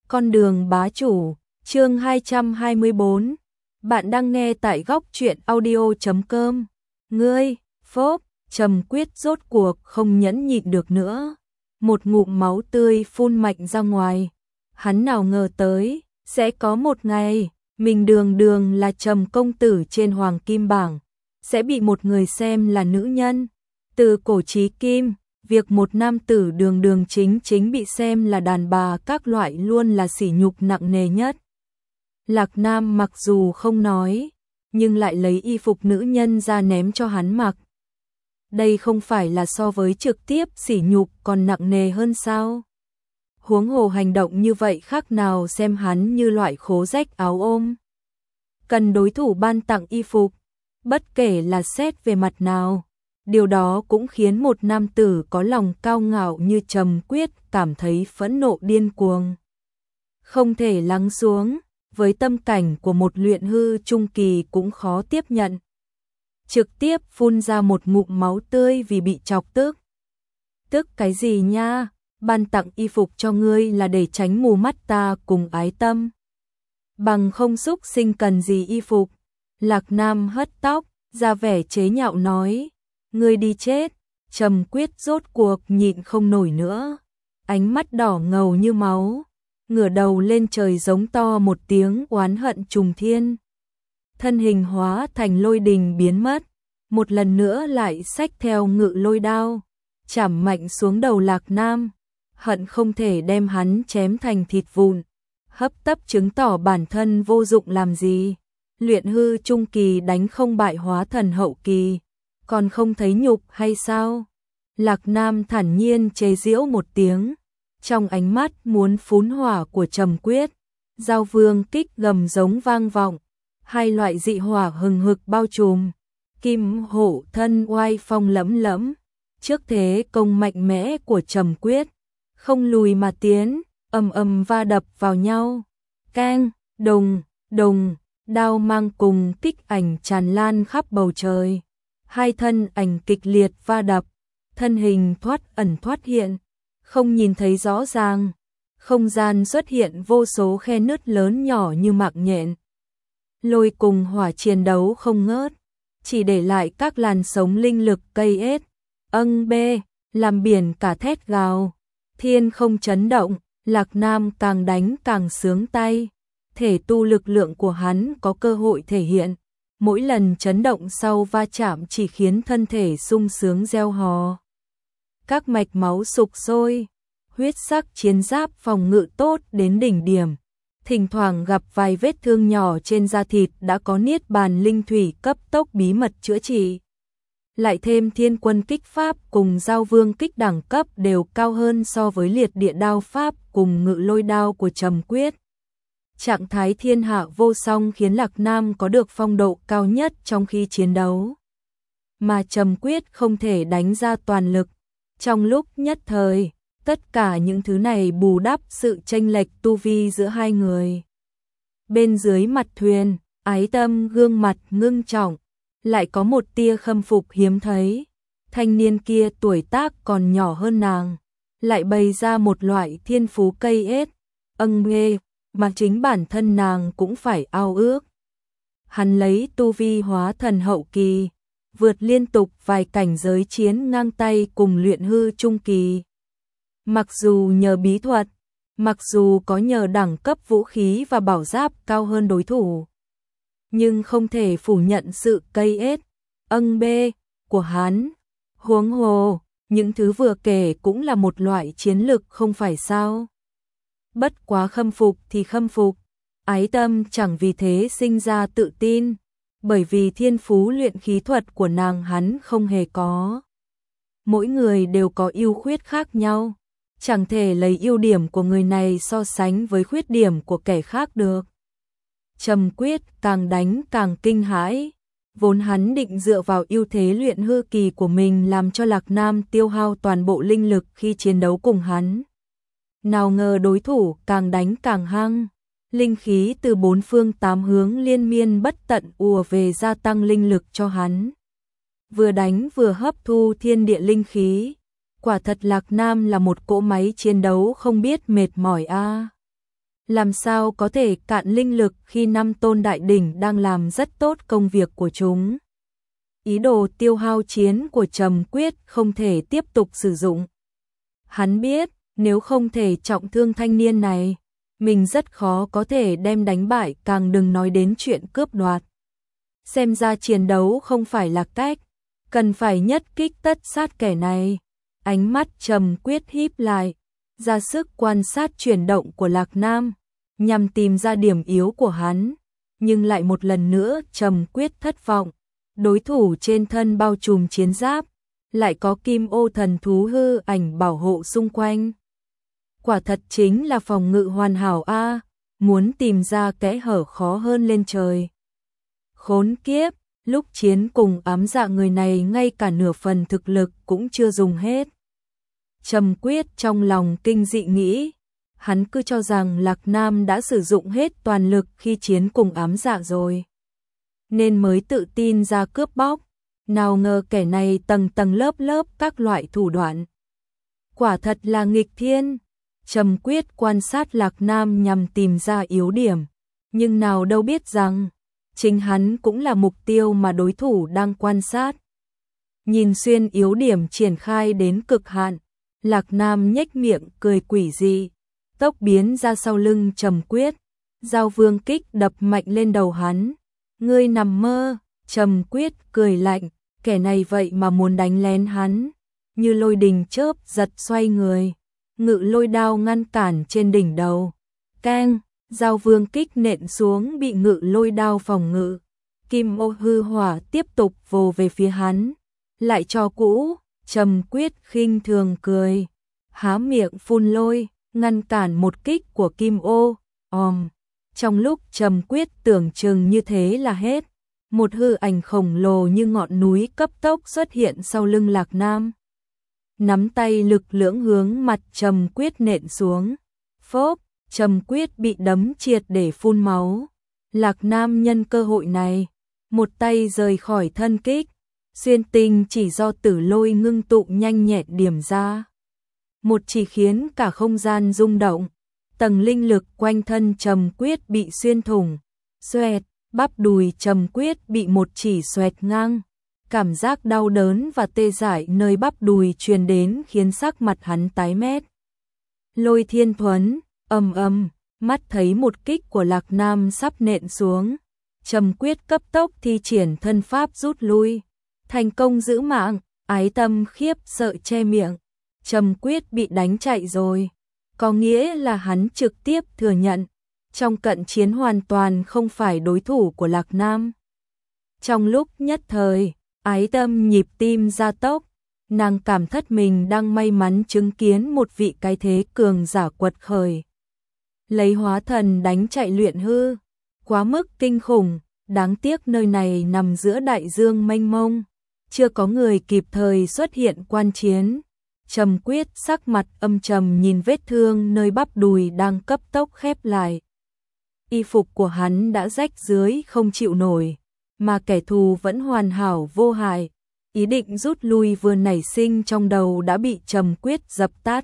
Con đường bá chủ, chương 224. Bạn đang nghe tại góc truyện audio.com. Ngươi, Phốp, Trầm Quyết rốt cuộc không nhẫn nhịn được nữa. Một ngụm máu tươi phun mạnh ra ngoài. Hắn nào ngờ tới, sẽ có một ngày, mình đường đường là Trầm công tử trên hoàng kim bảng, sẽ bị một người xem là nữ nhân. Từ cổ chí kim, việc một nam tử đường đường chính chính bị xem là đàn bà các loại luôn là sỉ nhục nặng nề nhất. Lạc Nam mặc dù không nói, nhưng lại lấy y phục nữ nhân ra ném cho hắn mặc. Đây không phải là so với trực tiếp sỉ nhục còn nặng nề hơn sao? Huống hồ hành động như vậy khác nào xem hắn như loại khố rách áo ôm. Cần đối thủ ban tặng y phục, bất kể là xét về mặt nào. Điều đó cũng khiến một nam tử có lòng cao ngạo như Trầm Quyết cảm thấy phẫn nộ điên cuồng. Không thể lắng xuống, với tâm cảnh của một luyện hư trung kỳ cũng khó tiếp nhận. Trực tiếp phun ra một ngụm máu tươi vì bị chọc tức. Tức cái gì nha, ban tặng y phục cho ngươi là để tránh mù mắt ta cùng ái tâm. Bằng không xúc sinh cần gì y phục. Lạc Nam hất tóc, ra vẻ chế nhạo nói. Ngươi đi chết. Trầm Quyết rốt cuộc nhịn không nổi nữa. Ánh mắt đỏ ngầu như máu, ngửa đầu lên trời giống to một tiếng oán hận trùng thiên. Thân hình hóa thành lôi đình biến mất, một lần nữa lại xách theo ngự lôi đao, chảm mạnh xuống đầu Lạc Nam, hận không thể đem hắn chém thành thịt vụn. Hấp tấp chứng tỏ bản thân vô dụng làm gì. Luyện hư trung kỳ đánh không bại hóa thần hậu kỳ, còn không thấy nhục hay sao? Lạc Nam thản nhiên chế giễu một tiếng, trong ánh mắt muốn phún hỏa của Trầm Quyết. Giao vương kích gầm giống vang vọng, hai loại dị hỏa hừng hực bao trùm. Kim hổ thân oai phong lẫm lẫm, trước thế công mạnh mẽ của Trầm Quyết, không lùi mà tiến, ầm ầm va đập vào nhau. Keng, đùng, đùng, đao mang cùng kích ảnh tràn lan khắp bầu trời. Hai thân ảnh kịch liệt va đập, thân hình thoát ẩn thoát hiện, không nhìn thấy rõ ràng. Không gian xuất hiện vô số khe nứt lớn nhỏ như mạng nhện. Lôi cùng hỏa chiến đấu không ngớt, chỉ để lại các làn sóng linh lực cây ết. Bê, làm biển cả thét gào. Thiên không chấn động, Lạc Nam càng đánh càng sướng tay. Thể tu lực lượng của hắn có cơ hội thể hiện. Mỗi lần chấn động sau va chạm chỉ khiến thân thể sung sướng reo hò. Các mạch máu sục sôi, huyết sắc chiến giáp phòng ngự tốt đến đỉnh điểm. Thỉnh thoảng gặp vài vết thương nhỏ trên da thịt đã có niết bàn linh thủy cấp tốc bí mật chữa trị. Lại thêm thiên quân kích pháp cùng giao vương kích đẳng cấp đều cao hơn so với liệt địa đao pháp cùng ngự lôi đao của Trầm Quyết. Trạng thái thiên hạ vô song khiến Lạc Nam có được phong độ cao nhất trong khi chiến đấu. Mà Trầm Quyết không thể đánh ra toàn lực. Trong lúc nhất thời, tất cả những thứ này bù đắp sự chênh lệch tu vi giữa hai người. Bên dưới mặt thuyền, ái tâm gương mặt ngưng trọng, lại có một tia khâm phục hiếm thấy. Thanh niên kia tuổi tác còn nhỏ hơn nàng, lại bày ra một loại thiên phú cây ết. Bê, mà chính bản thân nàng cũng phải ao ước. Hắn lấy tu vi hóa thần hậu kỳ, vượt liên tục vài cảnh giới chiến ngang tay cùng luyện hư trung kỳ. Mặc dù nhờ bí thuật, mặc dù có nhờ đẳng cấp vũ khí và bảo giáp cao hơn đối thủ, nhưng không thể phủ nhận sự cây ết, bê của hắn. Huống hồ, những thứ vừa kể cũng là một loại chiến lực không phải sao? Bất quá khâm phục thì khâm phục, ái tâm chẳng vì thế sinh ra tự tin, bởi vì thiên phú luyện khí thuật của nàng hắn không hề có. Mỗi người đều có ưu khuyết khác nhau, chẳng thể lấy ưu điểm của người này so sánh với khuyết điểm của kẻ khác được. Trầm Quyết càng đánh càng kinh hãi, vốn hắn định dựa vào ưu thế luyện hư kỳ của mình làm cho Lạc Nam tiêu hao toàn bộ linh lực khi chiến đấu cùng hắn. Nào ngờ đối thủ càng đánh càng hăng, linh khí từ bốn phương tám hướng liên miên bất tận ùa về gia tăng linh lực cho hắn. Vừa đánh vừa hấp thu thiên địa linh khí, quả thật Lạc Nam là một cỗ máy chiến đấu không biết mệt mỏi a. làm sao có thể cạn linh lực khi 5 tôn đại đỉnh đang làm rất tốt công việc của chúng. Ý đồ tiêu hao chiến của Trầm Quyết không thể tiếp tục sử dụng. Hắn biết, nếu không thể trọng thương thanh niên này, mình rất khó có thể đem đánh bại, càng đừng nói đến chuyện cướp đoạt. Xem ra chiến đấu không phải là cách, cần phải nhất kích tất sát kẻ này. Ánh mắt Trầm Quyết híp lại, ra sức quan sát chuyển động của Lạc Nam, nhằm tìm ra điểm yếu của hắn, nhưng lại một lần nữa Trầm Quyết thất vọng. Đối thủ trên thân bao trùm chiến giáp, lại có kim ô thần thú hư ảnh bảo hộ xung quanh. Quả thật chính là phòng ngự hoàn hảo a, muốn tìm ra kẽ hở khó hơn lên trời. Khốn kiếp, lúc chiến cùng ám dạ người này ngay cả nửa phần thực lực cũng chưa dùng hết. Trầm Quyết trong lòng kinh dị nghĩ, hắn cứ cho rằng Lạc Nam đã sử dụng hết toàn lực khi chiến cùng ám dạ rồi, nên mới tự tin ra cướp bóc. Nào ngờ kẻ này tầng tầng lớp lớp các loại thủ đoạn. Quả thật là nghịch thiên. Trầm Quyết quan sát Lạc Nam nhằm tìm ra yếu điểm, nhưng nào đâu biết rằng chính hắn cũng là mục tiêu mà đối thủ đang quan sát. Nhìn xuyên yếu điểm triển khai đến cực hạn, Lạc Nam nhếch miệng cười quỷ dị, tốc biến ra sau lưng Trầm Quyết, giao vương kích đập mạnh lên đầu hắn. Ngươi nằm mơ. Trầm Quyết cười lạnh, kẻ này vậy mà muốn đánh lén hắn. Như lôi đình chớp giật xoay người, ngự lôi đao ngăn cản trên đỉnh đầu. Keng, giao vương kích nện xuống bị ngự lôi đao phòng ngự. Kim ô hư hỏa tiếp tục vồ về phía hắn. Lại cho cũ. Trầm Quyết khinh thường cười, há miệng phun lôi, ngăn cản một kích của kim ô. Trong lúc Trầm Quyết tưởng chừng như thế là hết, một hư ảnh khổng lồ như ngọn núi cấp tốc xuất hiện sau lưng Lạc Nam. Nắm tay lực lưỡng hướng mặt Trầm Quyết nện xuống. Phốp, Trầm Quyết bị đấm triệt để phun máu. Lạc Nam nhân cơ hội này, một tay rời khỏi thân kích, xuyên tinh chỉ do tử lôi ngưng tụ nhanh nhẹn điểm ra. Một chỉ khiến cả không gian rung động, tầng linh lực quanh thân Trầm Quyết bị xuyên thủng. Xoẹt, bắp đùi Trầm Quyết bị một chỉ xoẹt ngang. Cảm giác đau đớn và tê dại nơi bắp đùi truyền đến khiến sắc mặt hắn tái mét. Lôi thiên thuẫn, mắt thấy một kích của Lạc Nam sắp nện xuống. Trầm Quyết cấp tốc thi triển thân pháp rút lui, thành công giữ mạng. Ái Tâm khiếp sợ che miệng. Trầm Quyết bị đánh chạy rồi, có nghĩa là hắn trực tiếp thừa nhận, trong cận chiến hoàn toàn không phải đối thủ của Lạc Nam. Trong lúc nhất thời, Ái Tâm nhịp tim gia tốc, nàng cảm thất mình đang may mắn chứng kiến một vị cái thế cường giả quật khởi. Lấy hóa thần đánh chạy luyện hư, quá mức kinh khủng, đáng tiếc nơi này nằm giữa đại dương mênh mông, chưa có người kịp thời xuất hiện quan chiến. Trầm Quyết sắc mặt âm trầm nhìn vết thương nơi bắp đùi đang cấp tốc khép lại. Y phục của hắn đã rách rưới không chịu nổi, mà kẻ thù vẫn hoàn hảo vô hại. Ý định rút lui vừa nảy sinh trong đầu đã bị Trầm Quyết dập tắt.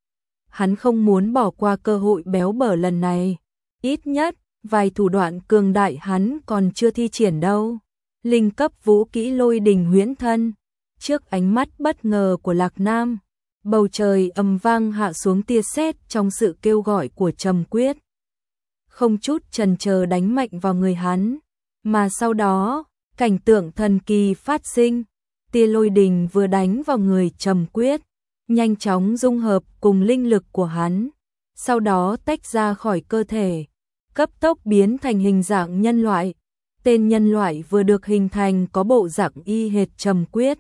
Hắn không muốn bỏ qua cơ hội béo bở lần này. Ít nhất, vài thủ đoạn cường đại hắn còn chưa thi triển đâu. Linh cấp vũ kỹ lôi đình huyễn thân. Trước ánh mắt bất ngờ của Lạc Nam, bầu trời ầm vang hạ xuống tia sét trong sự kêu gọi của Trầm Quyết. Không chút chần chờ đánh mạnh vào người hắn, mà sau đó, cảnh tượng thần kỳ phát sinh. Tia lôi đình vừa đánh vào người Trầm Quyết, nhanh chóng dung hợp cùng linh lực của hắn, sau đó tách ra khỏi cơ thể, cấp tốc biến thành hình dạng nhân loại. Tên nhân loại vừa được hình thành có bộ dạng y hệt Trầm Quyết,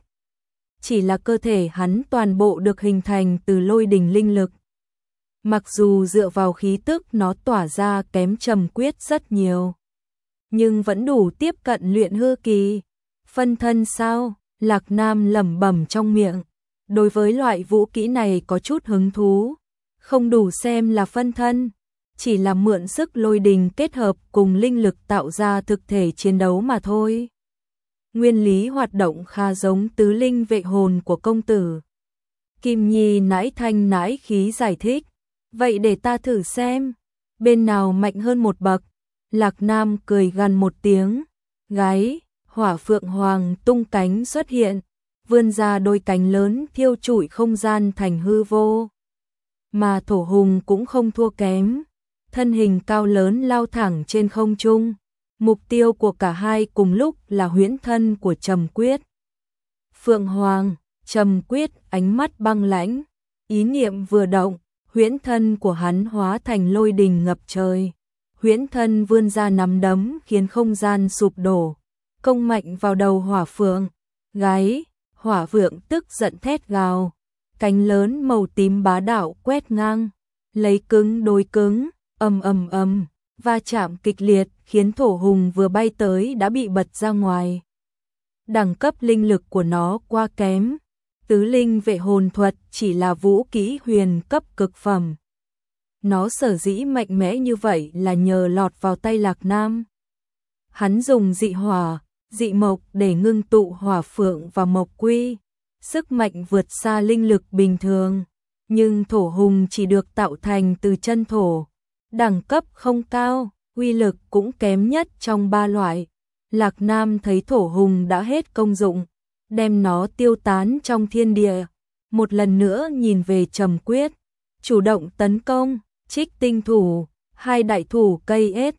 chỉ là cơ thể hắn toàn bộ được hình thành từ lôi đình linh lực. Mặc dù dựa vào khí tức nó tỏa ra kém Trầm Quyết rất nhiều, nhưng vẫn đủ tiếp cận luyện hư kỳ. Phân thân sao? Lạc Nam lẩm bẩm trong miệng. Đối với loại vũ kỹ này có chút hứng thú, không đủ xem là phân thân, chỉ là mượn sức lôi đình kết hợp cùng linh lực tạo ra thực thể chiến đấu mà thôi. Nguyên lý hoạt động khá giống tứ linh vệ hồn của công tử. Kim Nhi nãi thanh nãi khí giải thích. Vậy để ta thử xem. bên nào mạnh hơn một bậc. Lạc Nam cười gằn một tiếng, gáy, hỏa phượng hoàng tung cánh xuất hiện, vươn ra đôi cánh lớn thiêu trụi không gian thành hư vô. Mà Thổ Hùng cũng không thua kém, thân hình cao lớn lao thẳng trên không trung. Mục tiêu của cả hai cùng lúc là huyễn thân của Trầm Quyết. Phượng Hoàng, Trầm Quyết ánh mắt băng lãnh, ý niệm vừa động, huyễn thân của hắn hóa thành lôi đình ngập trời. Huyễn thân vươn ra nắm đấm khiến không gian sụp đổ, công mạnh vào đầu hỏa phượng. Gáy, hỏa phượng tức giận thét gào, cánh lớn màu tím bá đạo quét ngang, lấy cứng đối cứng, ầm ầm ầm, va chạm kịch liệt khiến Thổ Hùng vừa bay tới đã bị bật ra ngoài. Đẳng cấp linh lực của nó quá kém, tứ linh vệ hồn thuật chỉ là vũ kỹ huyền cấp cực phẩm. Nó sở dĩ mạnh mẽ như vậy là nhờ lọt vào tay Lạc Nam. Hắn dùng dị hỏa, dị mộc để ngưng tụ hỏa phượng và mộc quy, sức mạnh vượt xa linh lực bình thường, nhưng Thổ Hùng chỉ được tạo thành từ chân thổ, đẳng cấp không cao, uy lực cũng kém nhất trong ba loại. Lạc Nam thấy Thổ Hùng đã hết công dụng, đem nó tiêu tán trong thiên địa, một lần nữa nhìn về Trầm Quyết, chủ động tấn công. Trích tinh thủ, hai đại thủ cây ết,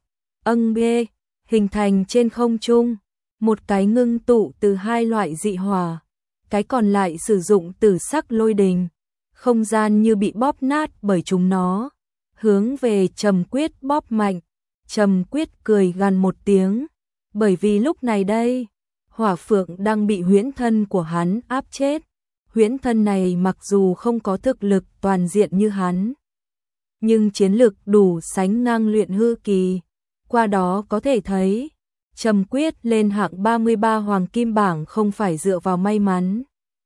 bê, hình thành trên không trung, một cái ngưng tụ từ hai loại dị hỏa, cái còn lại sử dụng tử sắc lôi đình, không gian như bị bóp nát bởi chúng nó, hướng về Trầm Quyết bóp mạnh. Trầm Quyết cười gằn một tiếng, bởi vì lúc này đây, hỏa phượng đang bị huyễn thân của hắn áp chết. Huyễn thân này mặc dù không có thực lực toàn diện như hắn, nhưng chiến lực đủ sánh ngang luyện hư kỳ. Qua đó có thể thấy, Trầm Quyết lên hạng 33 hoàng kim bảng không phải dựa vào may mắn.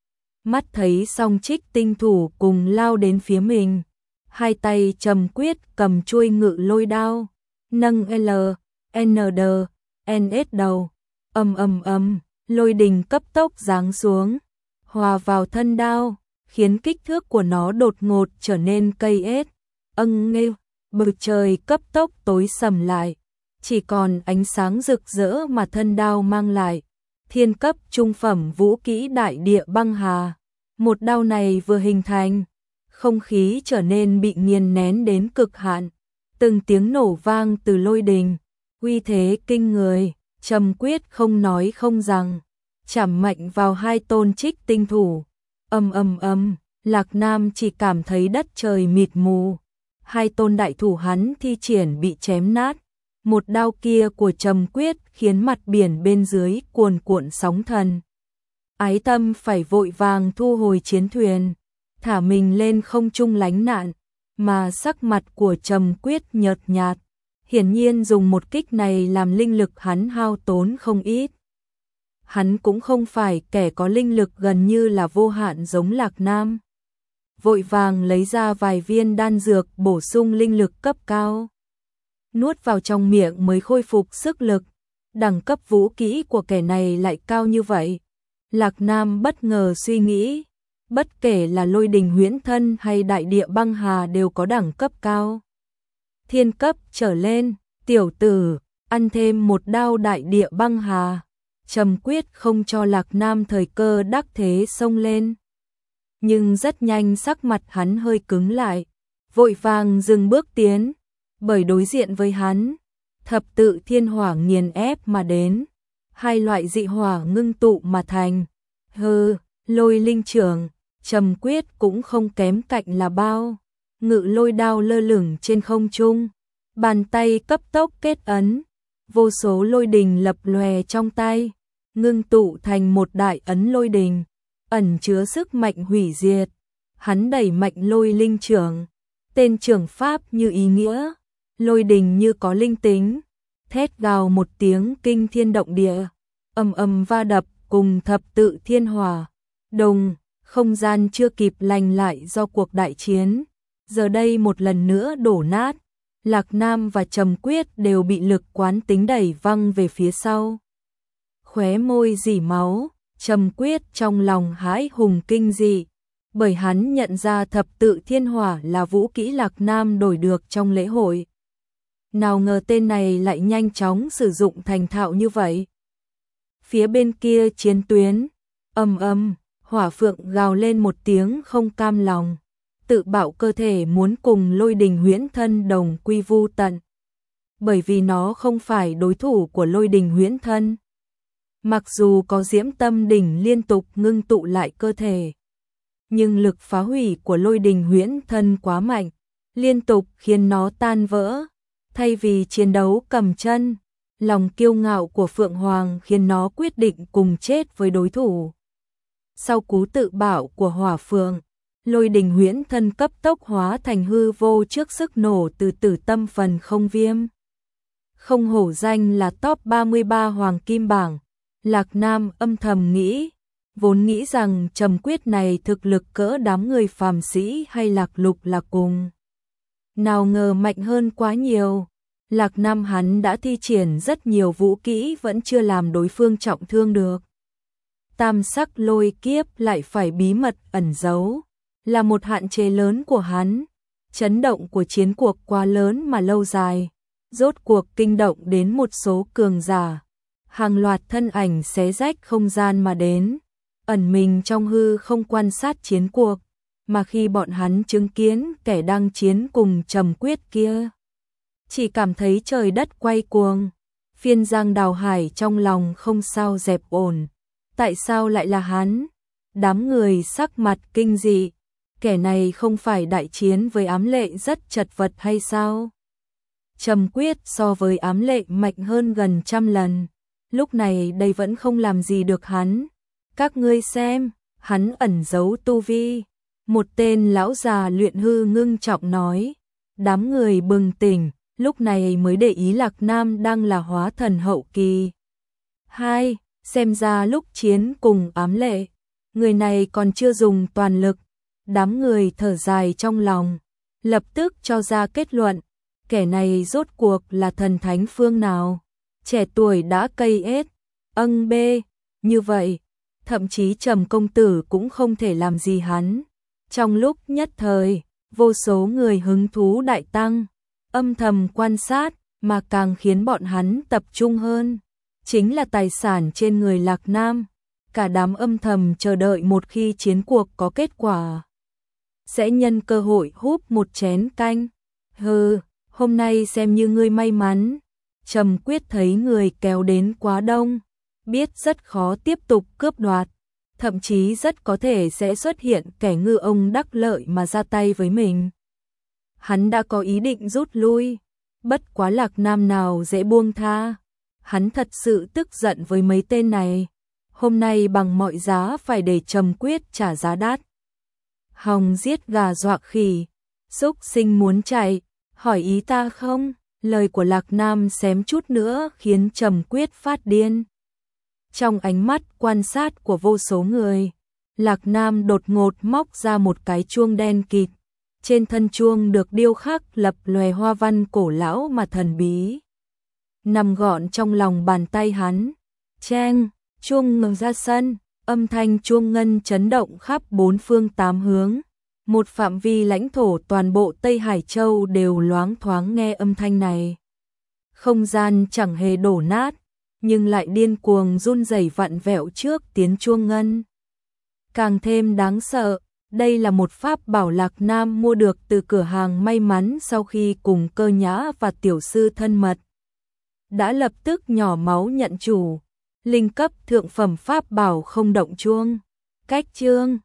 Mắt thấy song trích tinh thủ cùng lao đến phía mình, hai tay Trầm Quyết cầm chuôi ngự lôi đao, nâng L, N, D, NS đầu, lôi đình cấp tốc giáng xuống, hòa vào thân đao, khiến kích thước của nó đột ngột trở nên cây S. Bầu trời cấp tốc tối sầm lại, chỉ còn ánh sáng rực rỡ mà thân đao mang lại. Thiên cấp trung phẩm vũ kỹ đại địa băng hà. Một đao này vừa hình thành, không khí trở nên bị nghiền nén đến cực hạn. Từng tiếng nổ vang từ lôi đình, uy thế kinh người. Trầm Quyết không nói không rằng, chảm mạnh vào hai tôn trích tinh thủ. Lạc Nam chỉ cảm thấy đất trời mịt mù. Hai tôn đại thủ hắn thi triển bị chém nát. Một đao kia của Trầm Quyết khiến mặt biển bên dưới cuồn cuộn sóng thần. Ái Tâm phải vội vàng thu hồi chiến thuyền, thả mình lên không trung lánh nạn, mà sắc mặt của Trầm Quyết nhợt nhạt. Hiển nhiên dùng một kích này làm linh lực hắn hao tốn không ít. Hắn cũng không phải kẻ có linh lực gần như là vô hạn giống Lạc Nam. Vội vàng lấy ra vài viên đan dược bổ sung linh lực cấp cao. Nuốt vào trong miệng mới khôi phục sức lực. Đẳng cấp vũ kỹ của kẻ này lại cao như vậy. Lạc Nam bất ngờ suy nghĩ, bất kể là lôi đình huyễn thân hay đại địa băng hà đều có đẳng cấp cao. Thiên cấp trở lên, tiểu tử, ăn thêm một đao đại địa băng hà. Trầm Quyết không cho Lạc Nam thời cơ đắc thế xông lên. Nhưng rất nhanh sắc mặt hắn hơi cứng lại, vội vàng dừng bước tiến, bởi đối diện với hắn, thập tự thiên hỏa nghiền ép mà đến, hai loại dị hỏa ngưng tụ mà thành. Lôi linh trưởng, Trầm Quyết cũng không kém cạnh là bao, ngự lôi đao lơ lửng trên không trung, bàn tay cấp tốc kết ấn, vô số lôi đình lập lòe trong tay, ngưng tụ thành một đại ấn lôi đình, ẩn chứa sức mạnh hủy diệt. Hắn đẩy mạnh lôi linh trưởng, tên trưởng pháp như ý nghĩa, lôi đình như có linh tính, thét gào một tiếng kinh thiên động địa, va đập cùng thập tự thiên hỏa. Đồng, không gian chưa kịp lành lại do cuộc đại chiến, giờ đây một lần nữa đổ nát. Lạc Nam và Trầm Quyết đều bị lực quán tính đẩy văng về phía sau. Khóe môi rỉ máu, Trầm Quyết trong lòng hãi hùng kinh dị, bởi hắn nhận ra thập tự thiên hỏa là vũ kỹ Lạc Nam đổi được trong lễ hội. Nào ngờ tên này lại nhanh chóng sử dụng thành thạo như vậy. Phía bên kia chiến tuyến, ầm ầm, Hỏa Phượng gào lên một tiếng không cam lòng, tự bảo cơ thể muốn cùng Lôi Đình Huyễn Thân đồng quy vu tận. Bởi vì nó không phải đối thủ của Lôi Đình Huyễn Thân. Mặc dù có Diễm Tâm Đỉnh liên tục ngưng tụ lại cơ thể, nhưng lực phá hủy của Lôi Đình Huyễn Thân quá mạnh, liên tục khiến nó tan vỡ. Thay vì chiến đấu cầm chân, lòng kiêu ngạo của Phượng Hoàng khiến nó quyết định cùng chết với đối thủ. Sau cú tự bảo của Hỏa Phượng, Lôi Đình Huyễn Thân cấp tốc hóa thành hư vô trước sức nổ từ Tử Tâm Phần Không Viêm. Không hổ danh là top 33 Hoàng Kim Bảng, Lạc Nam âm thầm nghĩ, vốn nghĩ rằng Trầm Quyết này thực lực cỡ đám người phàm sĩ hay Lạc Lục là cùng. Nào ngờ mạnh hơn quá nhiều. Lạc Nam hắn đã thi triển rất nhiều vũ kỹ vẫn chưa làm đối phương trọng thương được. Tam sắc lôi kiếp lại phải bí mật ẩn giấu, là một hạn chế lớn của hắn. Chấn động của chiến cuộc quá lớn mà lâu dài, rốt cuộc kinh động đến một số cường giả. Hàng loạt thân ảnh xé rách không gian mà đến, ẩn mình trong hư không quan sát chiến cuộc, mà khi bọn hắn chứng kiến kẻ đang chiến cùng Trầm Quyết kia, chỉ cảm thấy trời đất quay cuồng. Phiên Giang Đào Hải trong lòng không sao dẹp ổn, tại sao lại là hắn? Đám người sắc mặt kinh dị, kẻ này không phải đại chiến với ám lệ rất chật vật hay sao? Trầm Quyết so với ám lệ mạnh hơn gần 100 lần, lúc này đây vẫn không làm gì được hắn. Các ngươi xem, hắn ẩn giấu tu vi. Một tên lão già luyện hư ngưng trọng nói. Đám người bừng tỉnh, lúc này mới để ý Lạc Nam đang là hóa thần hậu kỳ. Hai, xem ra lúc chiến cùng ám lệ, người này còn chưa dùng toàn lực. Đám người thở dài trong lòng, lập tức cho ra kết luận, kẻ này rốt cuộc là thần thánh phương nào? Trẻ tuổi đã cây ết, bê, như vậy, thậm chí Trầm công tử cũng không thể làm gì hắn. Trong lúc nhất thời, vô số người hứng thú đại tăng, âm thầm quan sát, mà càng khiến bọn hắn tập trung hơn, chính là tài sản trên người Lạc Nam. Cả đám âm thầm chờ đợi một khi chiến cuộc có kết quả, sẽ nhân cơ hội húp một chén canh. Hừ, hôm nay xem như ngươi may mắn. Trầm Quyết thấy người kéo đến quá đông, biết rất khó tiếp tục cướp đoạt, thậm chí rất có thể sẽ xuất hiện kẻ ngư ông đắc lợi mà ra tay với mình. Hắn đã có ý định rút lui, bất quá Lạc Nam nào dễ buông tha. Hắn thật sự tức giận với mấy tên này, hôm nay bằng mọi giá phải để Trầm Quyết trả giá đắt. Hòng giết gà dọa khỉ, xúc sinh muốn chạy, hỏi ý ta không? Lời của Lạc Nam xém chút nữa khiến Trầm Quyết phát điên. Trong ánh mắt quan sát của vô số người, Lạc Nam đột ngột móc ra một cái chuông đen kịt. Trên thân chuông được điêu khắc lập lòe hoa văn cổ lão mà thần bí. Nằm gọn trong lòng bàn tay hắn. Cheng, chuông ngừng ra sân, âm thanh chuông ngân chấn động khắp bốn phương tám hướng. Một phạm vi lãnh thổ toàn bộ Tây Hải Châu đều loáng thoáng nghe âm thanh này. Không gian chẳng hề đổ nát, nhưng lại điên cuồng run rẩy vặn vẹo trước tiếng chuông ngân. Càng thêm đáng sợ, đây là một pháp bảo Lạc Nam mua được từ cửa hàng may mắn sau khi cùng Cơ Nhã và tiểu sư thân mật. Đã lập tức nhỏ máu nhận chủ, linh cấp thượng phẩm pháp bảo không động chuông. Cách chương